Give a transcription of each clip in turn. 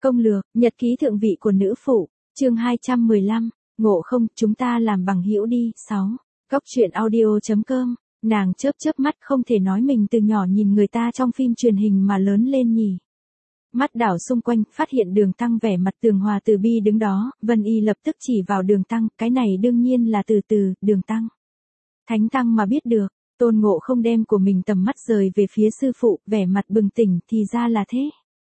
Công lược, nhật ký thượng vị của nữ phụ, chương 215, ngộ không, chúng ta làm bằng hữu đi. 6. Cóc truyện audio.com, nàng chớp chớp mắt không thể nói mình từ nhỏ nhìn người ta trong phim truyền hình mà lớn lên nhỉ. Mắt đảo xung quanh, phát hiện Đường Tăng vẻ mặt tường hòa từ bi đứng đó, Vân Y lập tức chỉ vào Đường Tăng, cái này đương nhiên là từ Đường Tăng. Thánh Tăng mà biết được, Tôn Ngộ không đem của mình tầm mắt rời về phía sư phụ, vẻ mặt bừng tỉnh, thì ra là thế.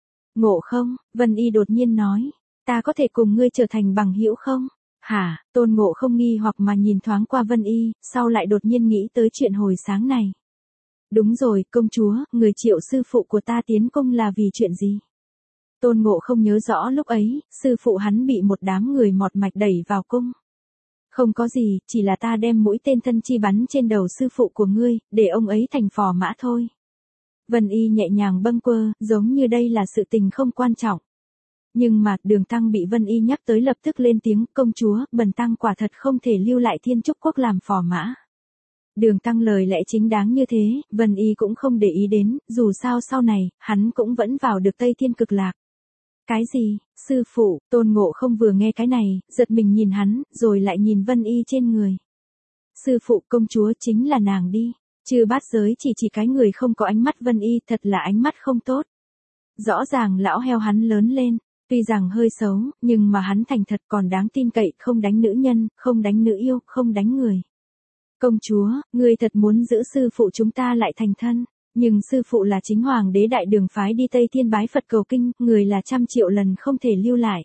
Ngộ không, Vân Y đột nhiên nói, ta có thể cùng ngươi trở thành bằng hữu không? Hả, Tôn Ngộ không nghi hoặc mà nhìn thoáng qua Vân Y, sau lại đột nhiên nghĩ tới chuyện hồi sáng này. Đúng rồi, công chúa, người triệu sư phụ của ta tiến cung là vì chuyện gì? Tôn Ngộ không nhớ rõ lúc ấy, sư phụ hắn bị một đám người mọt mạch đẩy vào cung. Không có gì, chỉ là ta đem mũi tên thân chi bắn trên đầu sư phụ của ngươi, để ông ấy thành phò mã thôi. Vân Y nhẹ nhàng bâng quơ, giống như đây là sự tình không quan trọng. Nhưng mà, Đường Tăng bị Vân Y nhắc tới lập tức lên tiếng, công chúa, bần tăng quả thật không thể lưu lại Thiên Trúc Quốc làm phò mã. Đường Tăng lời lẽ chính đáng như thế, Vân Y cũng không để ý đến, dù sao sau này, hắn cũng vẫn vào được Tây Thiên Cực Lạc. Cái gì, sư phụ, Tôn Ngộ không vừa nghe cái này, giật mình nhìn hắn, rồi lại nhìn Vân Y trên người. Sư phụ, công chúa chính là nàng đi. Chư bát giới chỉ cái người không có ánh mắt Vân Y, thật là ánh mắt không tốt. Rõ ràng lão heo hắn lớn lên, tuy rằng hơi xấu, nhưng mà hắn thành thật còn đáng tin cậy, không đánh nữ nhân, không đánh nữ yêu, không đánh người. Công chúa, ngươi thật muốn giữ sư phụ chúng ta lại thành thân, nhưng sư phụ là chính hoàng đế đại đường phái đi Tây Thiên bái Phật cầu kinh, người là 100 triệu lần không thể lưu lại.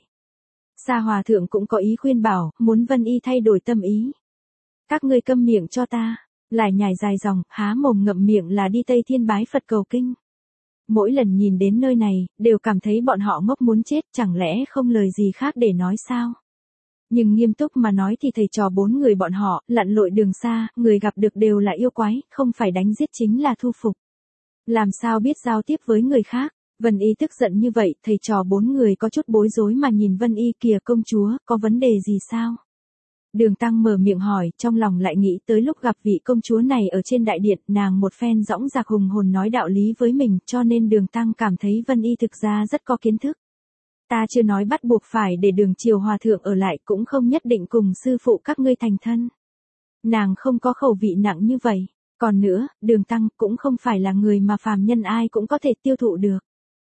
Sa Hòa Thượng cũng có ý khuyên bảo, muốn Vân Y thay đổi tâm ý. Các ngươi câm miệng cho ta. Lại nhải dài dòng, há mồm ngậm miệng là đi Tây Thiên bái Phật cầu kinh. Mỗi lần nhìn đến nơi này, đều cảm thấy bọn họ ngốc muốn chết, chẳng lẽ không lời gì khác để nói sao? Nhưng nghiêm túc mà nói thì thầy trò 4 người bọn họ, lặn lội đường xa, người gặp được đều là yêu quái, không phải đánh giết chính là thu phục. Làm sao biết giao tiếp với người khác? Vân Y tức giận như vậy, thầy trò 4 người có chút bối rối mà nhìn Vân Y, kìa công chúa, có vấn đề gì sao? Đường Tăng mở miệng hỏi, trong lòng lại nghĩ tới lúc gặp vị công chúa này ở trên đại điện, nàng một phen dõng dạc hùng hồn nói đạo lý với mình, cho nên Đường Tăng cảm thấy Vân Y thực ra rất có kiến thức. Ta chưa nói bắt buộc phải để Đường Triều Hòa Thượng ở lại, cũng không nhất định cùng sư phụ các ngươi thành thân. Nàng không có khẩu vị nặng như vậy. Còn nữa, Đường Tăng cũng không phải là người mà phàm nhân ai cũng có thể tiêu thụ được.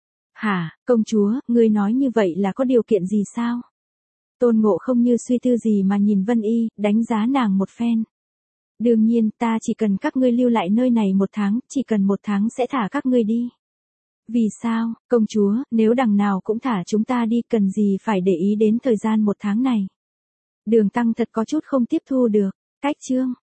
Hả, công chúa, ngươi nói như vậy là có điều kiện gì sao? Tôn Ngộ không như suy tư gì mà nhìn Vân Y, đánh giá nàng một phen. Đương nhiên, ta chỉ cần các ngươi lưu lại nơi này 1 tháng, chỉ cần 1 tháng sẽ thả các ngươi đi. Vì sao, công chúa, nếu đằng nào cũng thả chúng ta đi, cần gì phải để ý đến thời gian 1 tháng này? Đường Tăng thật có chút không tiếp thu được. Cách chương,